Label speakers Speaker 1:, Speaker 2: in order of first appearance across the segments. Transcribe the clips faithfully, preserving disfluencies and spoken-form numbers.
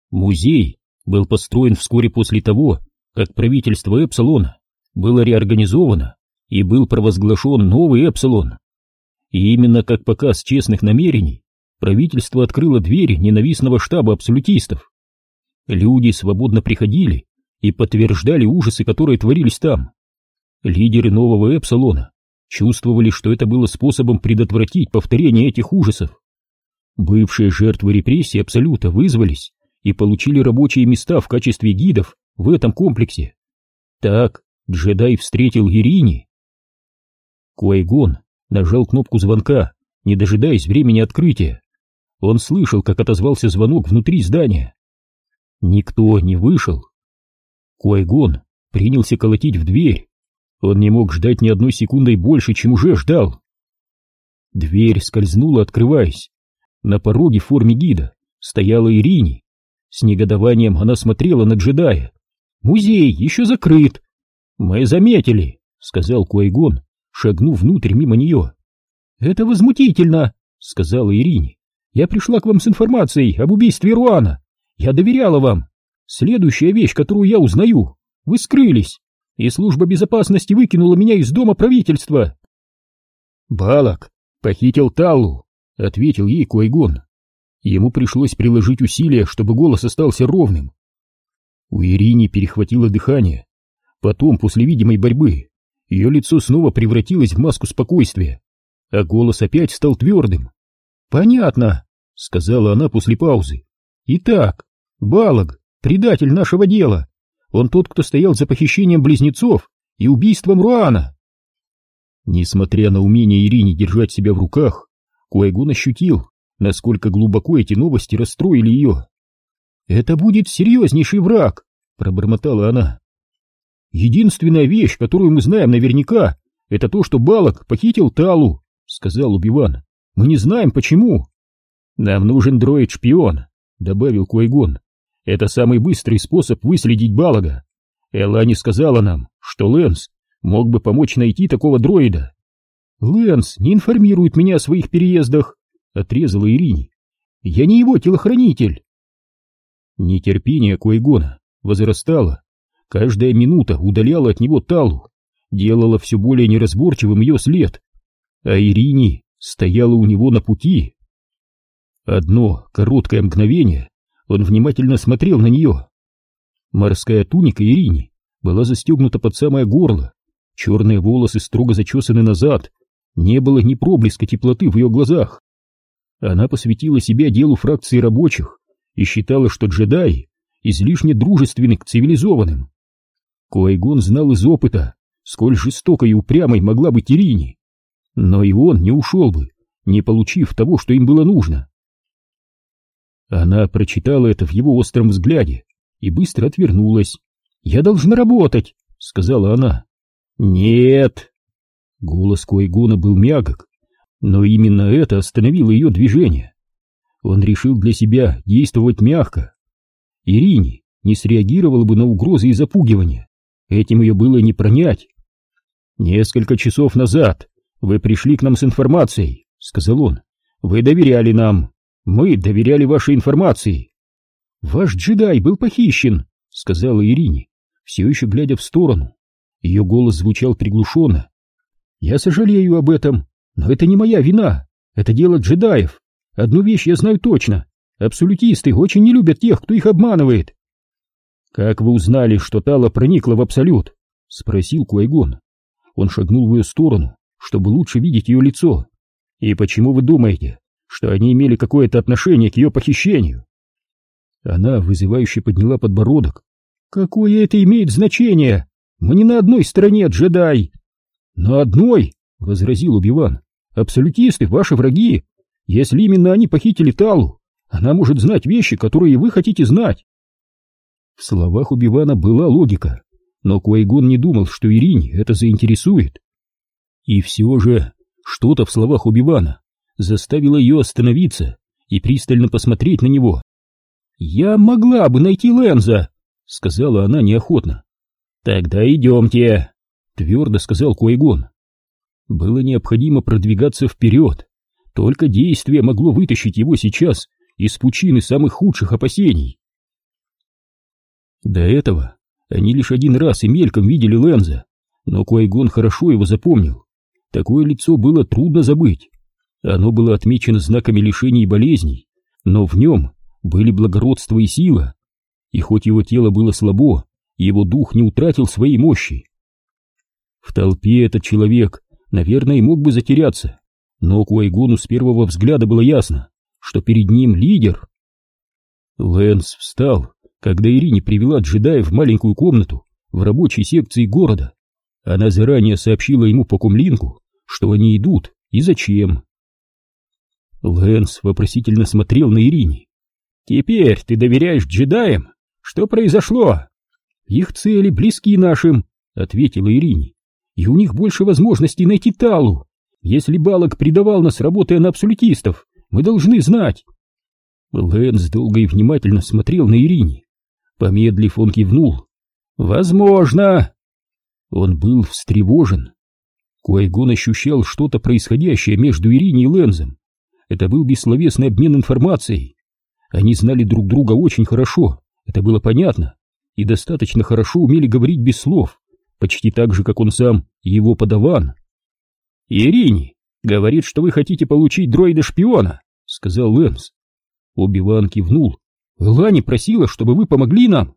Speaker 1: Музей был построен вскоре после того, как правительство Эпсилона было реорганизовано и был провозглашен новый Эпсилон. И именно как показ честных намерений правительство открыло двери ненавистного штаба абсолютистов. Люди свободно приходили и подтверждали ужасы, которые творились там. Лидеры нового Эпсилона чувствовали, что это было способом предотвратить повторение этих ужасов. Бывшие жертвы репрессий Абсолюта вызвались и получили рабочие места в качестве гидов в этом комплексе. Так джедай встретил Ирини. Куай-Гон нажал кнопку звонка, не дожидаясь времени открытия. Он слышал, как отозвался звонок внутри здания. Никто не вышел. Куай-Гон принялся колотить в дверь. Он не мог ждать ни одной секундой больше, чем уже ждал. Дверь скользнула, открываясь. На пороге в форме гида стояла Ирини. С негодованием она смотрела на джедая. «Музей еще закрыт!» «Мы заметили», — сказал Куай-Гон, шагнув внутрь мимо нее. «Это возмутительно», — сказала Ирини. «Я пришла к вам с информацией об убийстве Руана. Я доверяла вам. Следующая вещь, которую я узнаю: вы скрылись, и служба безопасности выкинула меня из дома правительства». «Балак похитил Таллу», — ответил ей Куай-Гон. Ему пришлось приложить усилия, чтобы голос остался ровным. У Ирини перехватило дыхание. Потом, после видимой борьбы, ее лицо снова превратилось в маску спокойствия, а голос опять стал твердым. «Понятно», — сказала она после паузы. «Итак, Балак — предатель нашего дела. Он тот, кто стоял за похищением близнецов и убийством Руана». Несмотря на умение Ирини держать себя в руках, Куай-Гон ощутил, насколько глубоко эти новости расстроили ее. «Это будет серьезнейший враг», — пробормотала она. «Единственная вещь, которую мы знаем наверняка, это то, что Балак похитил Таллу», — сказал Оби-Ван. «Мы не знаем, почему». «Нам нужен дроид-шпион», — добавил Куай-Гон. «Это самый быстрый способ выследить Балага. Элани сказала нам, что Лэнс мог бы помочь найти такого дроида». «Лэнс не информирует меня о своих переездах», — отрезала Ирини. «Я не его телохранитель». Нетерпение Куай-Гона возрастало. Каждая минута удаляла от него Таллу, делала все более неразборчивым ее след, а Ирини стояла у него на пути. Одно короткое мгновение он внимательно смотрел на нее. Морская туника Ирини была застегнута под самое горло, черные волосы строго зачесаны назад, не было ни проблеска теплоты в ее глазах. Она посвятила себя делу фракции рабочих и считала, что джедаи излишне дружественны к цивилизованным. Куай-Гон знал из опыта, сколь жестокой и упрямой могла быть Ирини, но и он не ушел бы, не получив того, что им было нужно. Она прочитала это в его остром взгляде и быстро отвернулась. «Я должна работать», — сказала она. «Нет». Голос Куай-Гона был мягок, но именно это остановило ее движение. Он решил для себя действовать мягко. Ирини не среагировала бы на угрозы и запугивания. Этим ее было не пронять. «Несколько часов назад вы пришли к нам с информацией», — сказал он. «Вы доверяли нам. Мы доверяли вашей информации». «Ваш джедай был похищен», — сказала Ирини, все еще глядя в сторону. Ее голос звучал приглушенно. «Я сожалею об этом, но это не моя вина. Это дело джедаев. Одну вещь я знаю точно. Абсолютисты очень не любят тех, кто их обманывает». «Как вы узнали, что Талла проникла в Абсолют?» — спросил Куай-Гон. Он шагнул в ее сторону, чтобы лучше видеть ее лицо. «И почему вы думаете, что они имели какое-то отношение к ее похищению?» Она вызывающе подняла подбородок. «Какое это имеет значение? Мы не на одной стороне, джедай!» «На одной!» — возразил Оби-Ван. «Абсолютисты — ваши враги. Если именно они похитили Таллу, она может знать вещи, которые вы хотите знать». В словах Оби-Вана была логика, но Куай-Гон не думал, что Ирини это заинтересует. И все же что-то в словах Оби-Вана заставило ее остановиться и пристально посмотреть на него. «Я могла бы найти Лэнза», — сказала она неохотно. «Тогда идемте», — твердо сказал Куай-Гон. Было необходимо продвигаться вперед. Только действие могло вытащить его сейчас из пучины самых худших опасений. До этого они лишь один раз и мельком видели Лэнза, но Куай-Гон хорошо его запомнил. Такое лицо было трудно забыть. Оно было отмечено знаками лишений и болезней, но в нем были благородство и сила. И хоть его тело было слабо, его дух не утратил своей мощи. В толпе этот человек, наверное, и мог бы затеряться, но Куай-Гону с первого взгляда было ясно, что перед ним лидер. Лэнс встал, когда Ирине привела джедая в маленькую комнату в рабочей секции города. Она заранее сообщила ему по комлинку, что они идут и зачем. Лэнс вопросительно смотрел на Ирине. «Теперь ты доверяешь джедаям? Что произошло?» «Их цели близки нашим», — ответила Ирине. «И у них больше возможностей найти Талу. Если Балок предавал нас, работая на абсолютистов, мы должны знать». Лэнс долго и внимательно смотрел на Ирине. Помедлив, он кивнул. «Возможно». Он был встревожен. Куай-Гон ощущал что-то происходящее между Ирине и Лэнзом. Это был бессловесный обмен информацией. Они знали друг друга очень хорошо, это было понятно, и достаточно хорошо умели говорить без слов, почти так же, как он сам и его подаван. «Ирине говорит, что вы хотите получить дроида-шпиона», — сказал Лэнс. Оби-Ван кивнул. «Лани просила, чтобы вы помогли нам».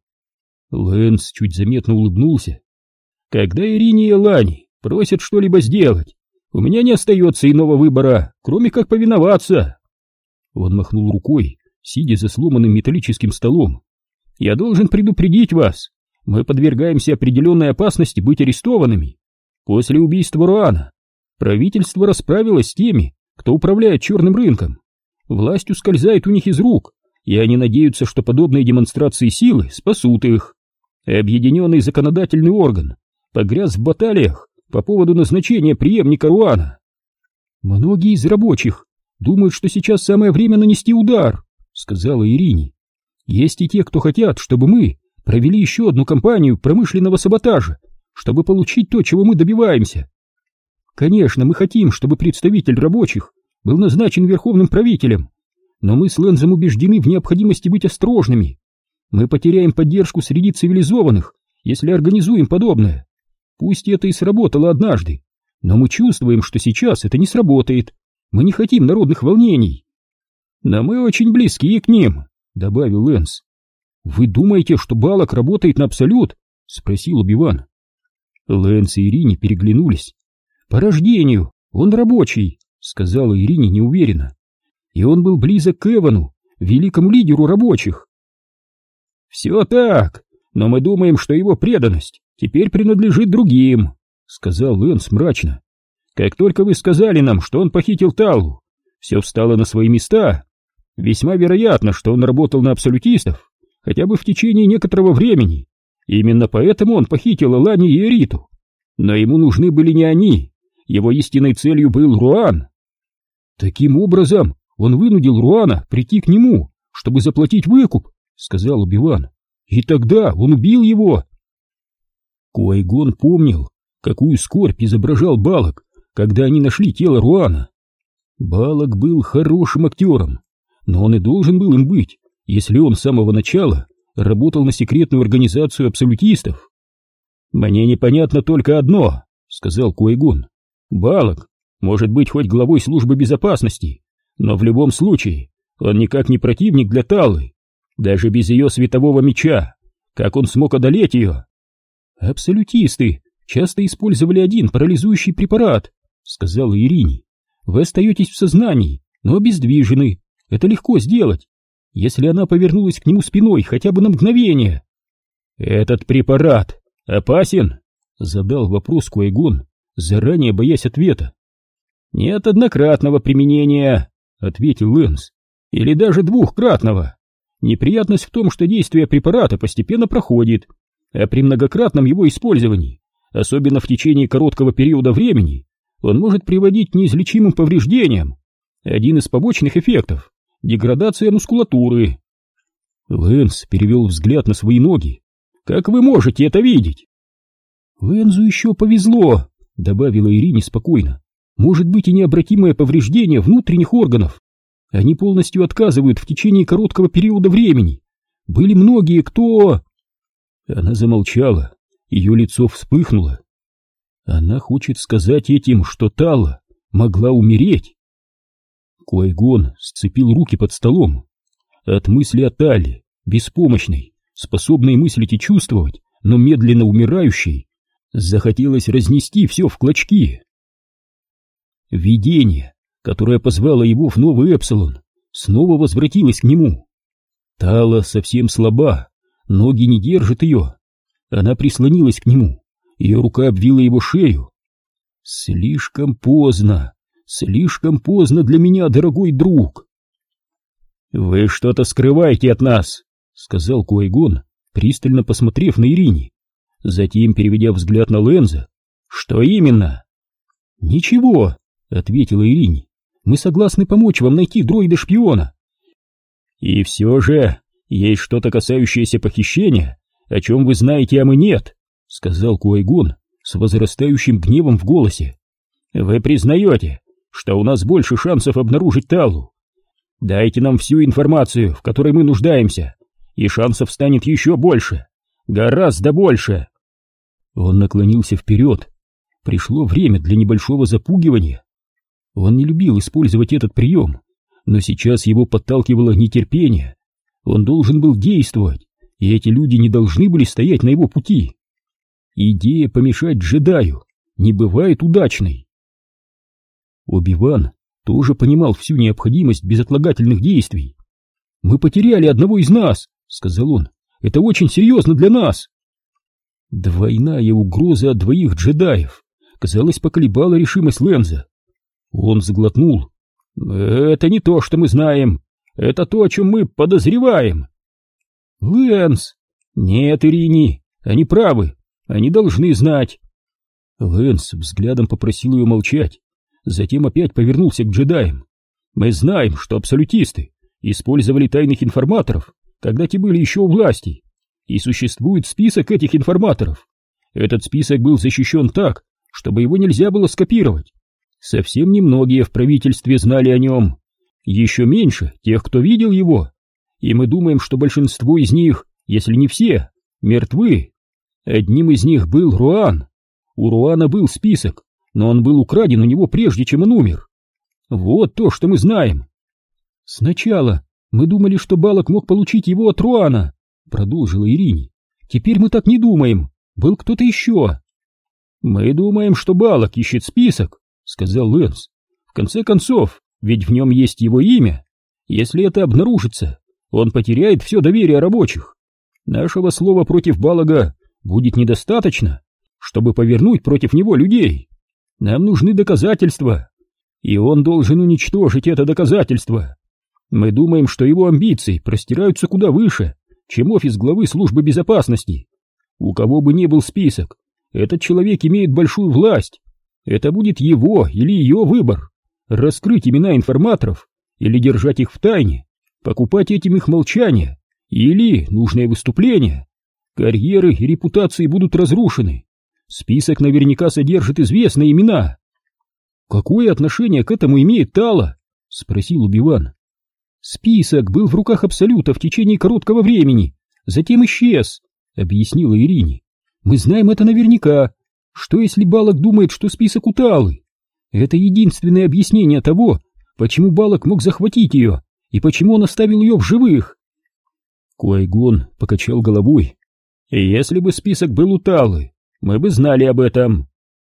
Speaker 1: Лэнс чуть заметно улыбнулся. «Когда Ирине и Лани просят что-либо сделать, у меня не остается иного выбора, кроме как повиноваться». Он махнул рукой, сидя за сломанным металлическим столом. «Я должен предупредить вас, мы подвергаемся определенной опасности быть арестованными. После убийства Руана правительство расправилось с теми, кто управляет черным рынком. Власть ускользает у них из рук, и они надеются, что подобные демонстрации силы спасут их. Объединенный законодательный орган погряз в баталиях по поводу назначения преемника Руана. Многие из рабочих думают, что сейчас самое время нанести удар», — сказала Ирине. «Есть и те, кто хотят, чтобы мы провели еще одну кампанию промышленного саботажа, чтобы получить то, чего мы добиваемся. Конечно, мы хотим, чтобы представитель рабочих был назначен верховным правителем, но мы с Лэнзом убеждены в необходимости быть осторожными. Мы потеряем поддержку среди цивилизованных, если организуем подобное. Пусть это и сработало однажды, но мы чувствуем, что сейчас это не сработает. Мы не хотим народных волнений». «Но мы очень близки к ним», — добавил Лэнс. «Вы думаете, что Балок работает на Абсолют?» — спросил Оби-Ван. Лэнс и Ирине переглянулись. «По рождению он рабочий», — сказала Ирине неуверенно. «И он был близок к Эвану, великому лидеру рабочих». «Все так, но мы думаем, что его преданность теперь принадлежит другим», — сказал Лэнс мрачно. «Как только вы сказали нам, что он похитил Таллу, все встало на свои места. Весьма вероятно, что он работал на абсолютистов, хотя бы в течение некоторого времени. Именно поэтому он похитил Лани и Эриту. Но ему нужны были не они, его истинной целью был Руан. Таким образом, он вынудил Руана прийти к нему, чтобы заплатить выкуп», — сказал Оби-Ван. «И тогда он убил его». Куай-Гон помнил, какую скорбь изображал Балок, когда они нашли тело Руана. Балок был хорошим актером, но он и должен был им быть, если он с самого начала работал на секретную организацию абсолютистов. «Мне непонятно только одно», — сказал Куай-Гон. «Балок может быть хоть главой службы безопасности, но в любом случае он никак не противник для Таллы. Даже без ее светового меча, как он смог одолеть ее?» «Абсолютисты часто использовали один парализующий препарат», — сказала Ирине. «Вы остаетесь в сознании, но обездвижены. Это легко сделать, если она повернулась к нему спиной хотя бы на мгновение». «Этот препарат опасен?» — задал вопрос Куай-Гон, заранее боясь ответа. «Нет однократного применения», — ответил Лэнс, — «или даже двухкратного. Неприятность в том, что действие препарата постепенно проходит, а при многократном его использовании, особенно в течение короткого периода времени, он может приводить к неизлечимым повреждениям. Один из побочных эффектов — деградация мускулатуры». Лэнс перевел взгляд на свои ноги. «Как вы можете это видеть?» «Лэнзу еще повезло», — добавила Ирине спокойно. «Может быть и необратимое повреждение внутренних органов. Они полностью отказывают в течение короткого периода времени. Были многие, кто...» Она замолчала, ее лицо вспыхнуло. Она хочет сказать этим, что Тала могла умереть. Куайгон сцепил руки под столом. От мысли о Тале, беспомощной, способной мыслить и чувствовать, но медленно умирающей, захотелось разнести все в клочки. Видение, которое позвало его в новый Эпсилон, снова возвратилось к нему. Тала совсем слаба, ноги не держат ее. Она прислонилась к нему, ее рука обвила его шею. Слишком поздно, слишком поздно для меня, дорогой друг. «Вы что-то скрываете от нас», — сказал Куайгон, пристально посмотрев на Ирини. Затем, переведя взгляд на Ленза: «Что именно?» «Ничего», — ответила Ирини. «Мы согласны помочь вам найти дроида-шпиона». «И все же есть что-то, касающееся похищения, о чем вы знаете, а мы нет», — сказал Куайгон с возрастающим гневом в голосе. «Вы признаете, что у нас больше шансов обнаружить Талу? Дайте нам всю информацию, в которой мы нуждаемся, и шансов станет еще больше, гораздо больше». Он наклонился вперед. Пришло время для небольшого запугивания. Он не любил использовать этот прием, но сейчас его подталкивало нетерпение. Он должен был действовать, и эти люди не должны были стоять на его пути. Идея помешать джедаю не бывает удачной. Оби-Ван тоже понимал всю необходимость безотлагательных действий. «Мы потеряли одного из нас», — сказал он. «Это очень серьезно для нас». Двойная угроза от двоих джедаев, казалось, поколебала решимость Ленза. Он заглотнул. «Это не то, что мы знаем. Это то, о чем мы подозреваем». «Лэнс!» «Нет, Ирини, они правы. Они должны знать». Лэнс взглядом попросил ее молчать. Затем опять повернулся к джедаям. «Мы знаем, что абсолютисты использовали тайных информаторов, когда те были еще у власти. И существует список этих информаторов. Этот список был защищен так, чтобы его нельзя было скопировать. Совсем немногие в правительстве знали о нем. Еще меньше тех, кто видел его. И мы думаем, что большинство из них, если не все, мертвы. Одним из них был Руан. У Руана был список, но он был украден у него прежде, чем он умер. Вот то, что мы знаем». «Сначала мы думали, что Балок мог получить его от Руана», — продолжила Ирини. «Теперь мы так не думаем. Был кто-то еще». «Мы думаем, что Балок ищет список», — сказал Лэнс. «В конце концов, ведь в нем есть его имя. Если это обнаружится, он потеряет все доверие рабочих. Нашего слова против Балага будет недостаточно, чтобы повернуть против него людей. Нам нужны доказательства, и он должен уничтожить это доказательство. Мы думаем, что его амбиции простираются куда выше, чем офис главы службы безопасности. У кого бы ни был список, этот человек имеет большую власть. Это будет его или ее выбор: раскрыть имена информаторов или держать их в тайне, покупать этим их молчание или нужное выступление. Карьеры и репутации будут разрушены. Список наверняка содержит известные имена». «Какое отношение к этому имеет Тала?» — спросил Оби-Ван. «Список был в руках Абсолюта в течение короткого времени, затем исчез», — объяснила Ирини. «Мы знаем это наверняка. Что если Балок думает, что список у Талы? Это единственное объяснение того, почему Балок мог захватить ее и почему он оставил ее в живых». Куайгон покачал головой. «Если бы список был у Талы, мы бы знали об этом».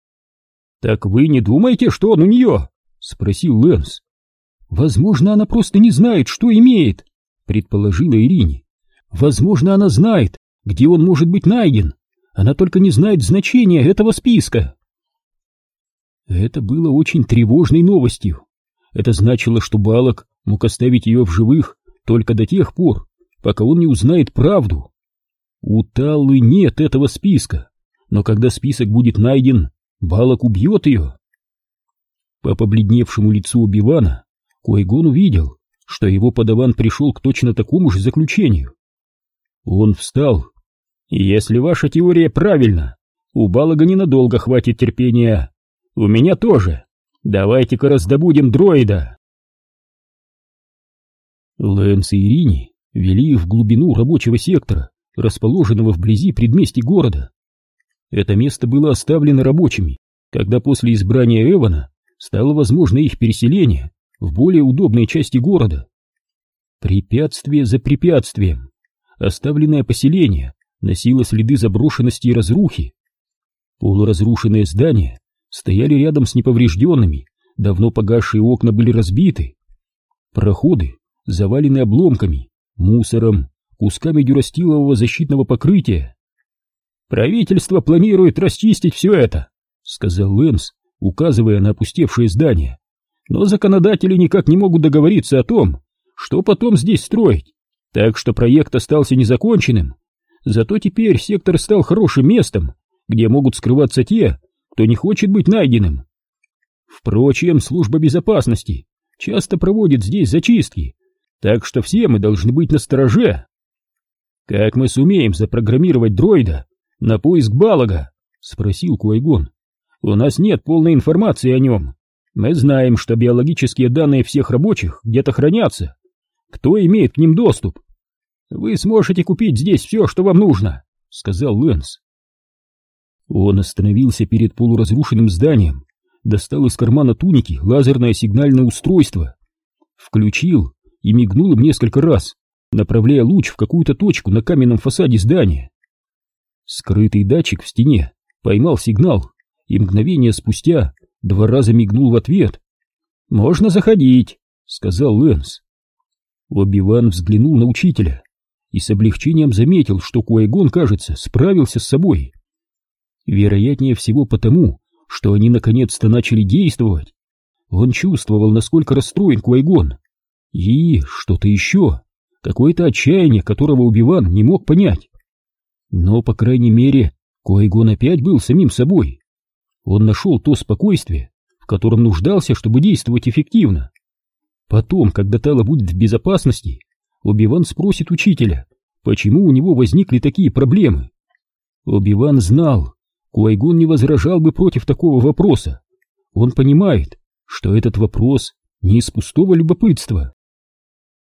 Speaker 1: «Так вы не думаете, что он у нее?» — спросил Лэнс. «Возможно, она просто не знает, что имеет», — предположила Ирини. «Возможно, она знает, где он может быть найден. Она только не знает значения этого списка». Это было очень тревожной новостью. Это значило, что Балок мог оставить ее в живых только до тех пор, пока он не узнает правду. У Таллы нет этого списка, но когда список будет найден, Балок убьет ее. По побледневшему лицу Оби-Вана Куайгон увидел, что его подаван пришел к точно такому же заключению. Он встал. «Если ваша теория правильна, у Балага ненадолго хватит терпения. У меня тоже. Давайте-ка раздобудем дроида». Лэнс и Ирини вели их в глубину рабочего сектора, расположенного вблизи предместья города. Это место было оставлено рабочими, когда после избрания Эвана стало возможно их переселение в более удобные части города. Препятствие за препятствием. Оставленное поселение носило следы заброшенности и разрухи. Полуразрушенные здания стояли рядом с неповрежденными, давно погасшие окна были разбиты. Проходы завалены обломками, мусором, кусками дюрастилового защитного покрытия. «Правительство планирует расчистить все это», — сказал Лэнс, указывая на опустевшее здание. «Но законодатели никак не могут договориться о том, что потом здесь строить, так что проект остался незаконченным. Зато теперь сектор стал хорошим местом, где могут скрываться те, кто не хочет быть найденным. Впрочем, служба безопасности часто проводит здесь зачистки, так что все мы должны быть настороже. Как мы сумеем запрограммировать дроида на поиск Балага?» — спросил Куайгон. «У нас нет полной информации о нем. Мы знаем, что биологические данные всех рабочих где-то хранятся. Кто имеет к ним доступ? Вы сможете купить здесь все, что вам нужно», — сказал Лэнс. Он остановился перед полуразрушенным зданием, достал из кармана туники лазерное сигнальное устройство, включил и мигнул им несколько раз, направляя луч в какую-то точку на каменном фасаде здания. Скрытый датчик в стене поймал сигнал и мгновение спустя два раза мигнул в ответ. «Можно заходить», — сказал Лэнс. Оби-Ван взглянул на учителя и с облегчением заметил, что Куайгон, кажется, справился с собой. Вероятнее всего потому, что они наконец-то начали действовать. Он чувствовал, насколько расстроен Куайгон. И что-то еще, какое-то отчаяние, которого Оби-Ван не мог понять. Но, по крайней мере, Куайгон опять был самим собой. Он нашел то спокойствие, в котором нуждался, чтобы действовать эффективно. Потом, когда Тала будет в безопасности, Оби-Ван спросит учителя, почему у него возникли такие проблемы. Оби-Ван знал, Куайгон не возражал бы против такого вопроса. Он понимает, что этот вопрос не из пустого любопытства.